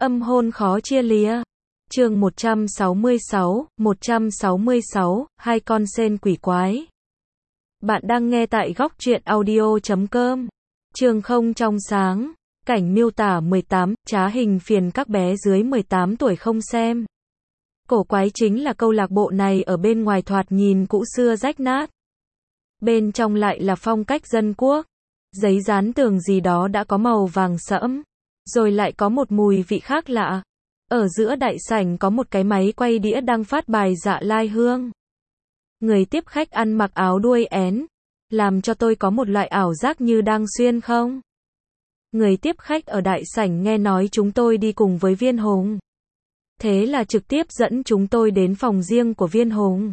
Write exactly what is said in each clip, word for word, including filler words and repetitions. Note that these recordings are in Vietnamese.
Âm hôn khó chia lìa. Chương một trăm sáu mươi sáu, một trăm sáu mươi sáu, hai con sên quỷ quái. Bạn đang nghe tại góc truyện audio chấm com. Chương không trong sáng. Cảnh miêu tả mười tám, trá hình phiền các bé dưới mười tám tuổi không xem. Cổ quái chính là câu lạc bộ này ở bên ngoài thoạt nhìn cũ xưa rách nát. Bên trong lại là phong cách dân quốc. Giấy dán tường gì đó đã có màu vàng sẫm. Rồi lại có một mùi vị khác lạ. Ở giữa đại sảnh có một cái máy quay đĩa đang phát bài Dạ Lai Hương. Người tiếp khách ăn mặc áo đuôi én, làm cho tôi có một loại ảo giác như đang xuyên không. Người tiếp khách ở đại sảnh nghe nói chúng tôi đi cùng với Viên Hùng. Thế là trực tiếp dẫn chúng tôi đến phòng riêng của Viên Hùng.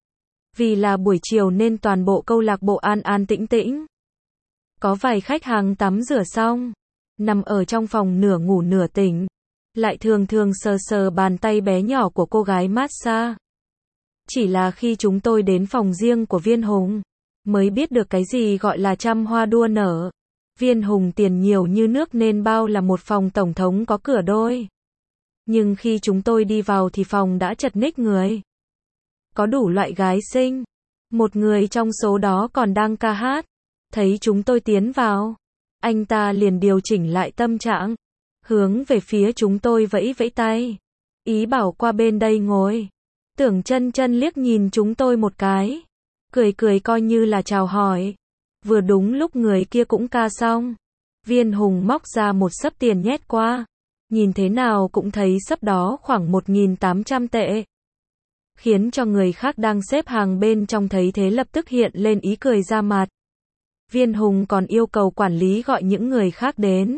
Vì là buổi chiều nên toàn bộ câu lạc bộ an an tĩnh tĩnh. Có vài khách hàng tắm rửa xong, nằm ở trong phòng nửa ngủ nửa tỉnh, lại thường thường sờ sờ bàn tay bé nhỏ của cô gái massage. Chỉ là khi chúng tôi đến phòng riêng của Viên Hùng, mới biết được cái gì gọi là trăm hoa đua nở. Viên Hùng tiền nhiều như nước nên bao là một phòng tổng thống có cửa đôi. Nhưng khi chúng tôi đi vào thì phòng đã chật ních người. Có đủ loại gái xinh. Một người trong số đó còn đang ca hát. Thấy chúng tôi tiến vào, anh ta liền điều chỉnh lại tâm trạng, hướng về phía chúng tôi vẫy vẫy tay, ý bảo qua bên đây ngồi. Tưởng Chân Chân liếc nhìn chúng tôi một cái, cười cười coi như là chào hỏi. Vừa đúng lúc người kia cũng ca xong, Viên Hùng móc ra một xấp tiền nhét qua, nhìn thế nào cũng thấy xấp đó khoảng một nghìn tám trăm tệ. Khiến cho người khác đang xếp hàng bên trong thấy thế lập tức hiện lên ý cười ra mặt. Viên Hùng còn yêu cầu quản lý gọi những người khác đến.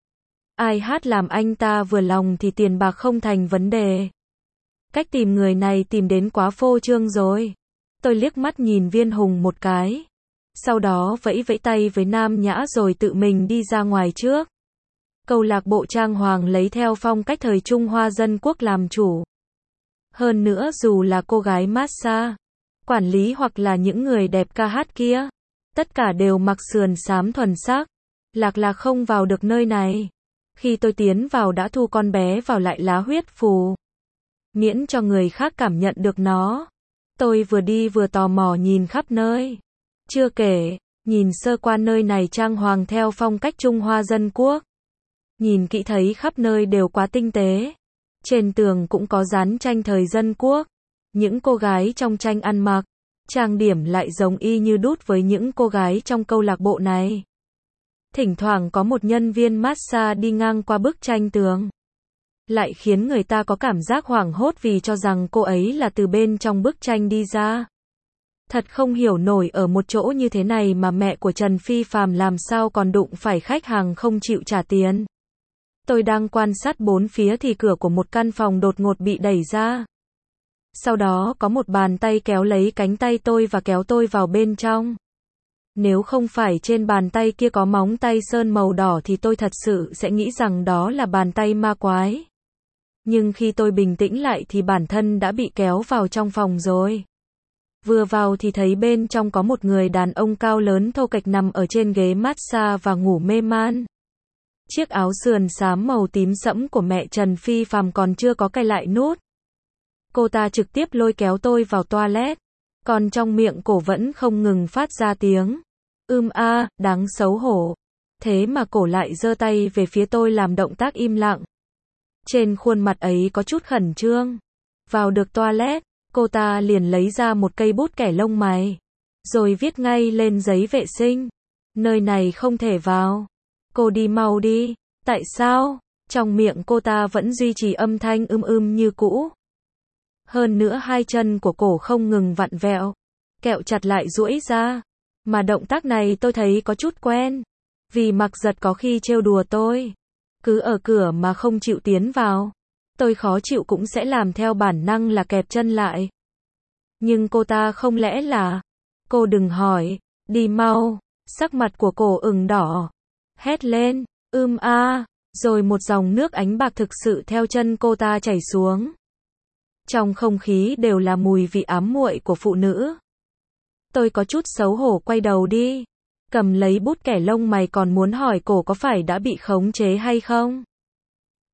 Ai hát làm anh ta vừa lòng thì tiền bạc không thành vấn đề. Cách tìm người này tìm đến quá phô trương rồi. Tôi liếc mắt nhìn Viên Hùng một cái. Sau đó vẫy vẫy tay với Nam Nhã rồi tự mình đi ra ngoài trước. Câu lạc bộ trang hoàng lấy theo phong cách thời Trung Hoa dân quốc làm chủ. Hơn nữa dù là cô gái massage, quản lý hoặc là những người đẹp ca hát kia, tất cả đều mặc sườn xám thuần sắc. Lạc là không vào được nơi này. Khi tôi tiến vào đã thu con bé vào lại lá huyết phù. Miễn cho người khác cảm nhận được nó. Tôi vừa đi vừa tò mò nhìn khắp nơi. Chưa kể, nhìn sơ qua nơi này trang hoàng theo phong cách Trung Hoa dân quốc. Nhìn kỹ thấy khắp nơi đều quá tinh tế. Trên tường cũng có dán tranh thời dân quốc. Những cô gái trong tranh ăn mặc, trang điểm lại giống y như đút với những cô gái trong câu lạc bộ này. Thỉnh thoảng có một nhân viên massage đi ngang qua bức tranh tường, lại khiến người ta có cảm giác hoảng hốt vì cho rằng cô ấy là từ bên trong bức tranh đi ra. Thật không hiểu nổi ở một chỗ như thế này mà mẹ của Trần Phi Phàm làm sao còn đụng phải khách hàng không chịu trả tiền. Tôi đang quan sát bốn phía thì cửa của một căn phòng đột ngột bị đẩy ra. Sau đó có một bàn tay kéo lấy cánh tay tôi và kéo tôi vào bên trong. Nếu không phải trên bàn tay kia có móng tay sơn màu đỏ thì tôi thật sự sẽ nghĩ rằng đó là bàn tay ma quái. Nhưng khi tôi bình tĩnh lại thì bản thân đã bị kéo vào trong phòng rồi. Vừa vào thì thấy bên trong có một người đàn ông cao lớn thô kệch nằm ở trên ghế massage và ngủ mê man. Chiếc áo sườn xám màu tím sẫm của mẹ Trần Phi Phàm còn chưa có cài lại nút. Cô ta trực tiếp lôi kéo tôi vào toilet, còn trong miệng cổ vẫn không ngừng phát ra tiếng ưm a, đáng xấu hổ. Thế mà cổ lại giơ tay về phía tôi làm động tác im lặng. Trên khuôn mặt ấy có chút khẩn trương. Vào được toilet, cô ta liền lấy ra một cây bút kẻ lông mày, rồi viết ngay lên giấy vệ sinh. Nơi này không thể vào. Cô đi mau đi. Tại sao? Trong miệng cô ta vẫn duy trì âm thanh ưm ưm như cũ. Hơn nữa hai chân của cổ không ngừng vặn vẹo, kẹo chặt lại duỗi ra. Mà động tác này tôi thấy có chút quen. Vì Mặc Giật có khi trêu đùa tôi. Cứ ở cửa mà không chịu tiến vào. Tôi khó chịu cũng sẽ làm theo bản năng là kẹp chân lại. Nhưng cô ta không lẽ là... Cô đừng hỏi. Đi mau. Sắc mặt của cổ ửng đỏ. Hét lên. Ưm a. Rồi một dòng nước ánh bạc thực sự theo chân cô ta chảy xuống. Trong không khí đều là mùi vị ám muội của phụ nữ. Tôi có chút xấu hổ quay đầu đi. Cầm lấy bút kẻ lông mày còn muốn hỏi cổ có phải đã bị khống chế hay không.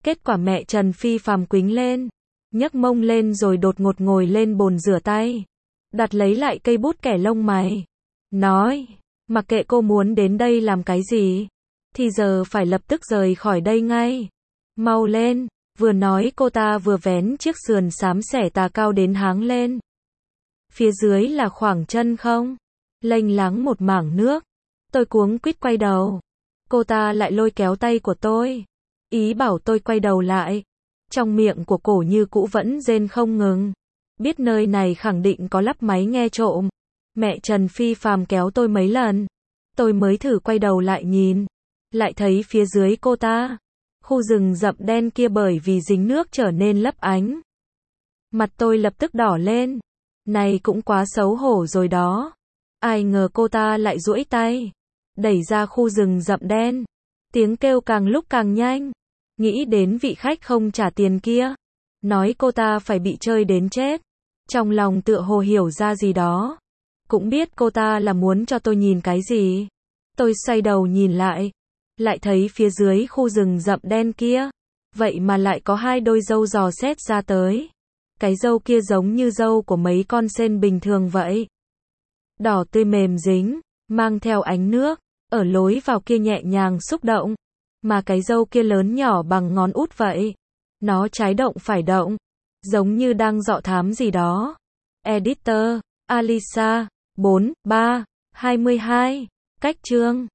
Kết quả mẹ Trần Phi Phàm quĩnh lên, nhấc mông lên rồi đột ngột ngồi lên bồn rửa tay, đặt lấy lại cây bút kẻ lông mày, nói, mặc kệ cô muốn đến đây làm cái gì, thì giờ phải lập tức rời khỏi đây ngay. Mau lên, vừa nói cô ta vừa vén chiếc sườn xám xẻ tà cao đến háng lên. Phía dưới là khoảng chân không, lênh láng một mảng nước. Tôi cuống quýt quay đầu. Cô ta lại lôi kéo tay của tôi, ý bảo tôi quay đầu lại. Trong miệng của cổ như cũ vẫn rên không ngừng. Biết nơi này khẳng định có lắp máy nghe trộm. Mẹ Trần Phi Phàm kéo tôi mấy lần, tôi mới thử quay đầu lại nhìn, lại thấy phía dưới cô ta, khu rừng rậm đen kia bởi vì dính nước trở nên lấp ánh. Mặt tôi lập tức đỏ lên, này cũng quá xấu hổ rồi đó. Ai ngờ cô ta lại duỗi tay, đẩy ra khu rừng rậm đen. Tiếng kêu càng lúc càng nhanh, nghĩ đến vị khách không trả tiền kia, nói cô ta phải bị chơi đến chết. Trong lòng tựa hồ hiểu ra gì đó, cũng biết cô ta là muốn cho tôi nhìn cái gì. Tôi xoay đầu nhìn lại, lại thấy phía dưới khu rừng rậm đen kia, vậy mà lại có hai đôi râu dò xét ra tới. Cái râu kia giống như râu của mấy con sên bình thường vậy. Đỏ tươi mềm dính, mang theo ánh nước, ở lối vào kia nhẹ nhàng xúc động. Mà cái râu kia lớn nhỏ bằng ngón út vậy. Nó trái động phải động, giống như đang dọ thám gì đó. Editor, Alisa, bốn, ba, hai mươi hai, cách chương.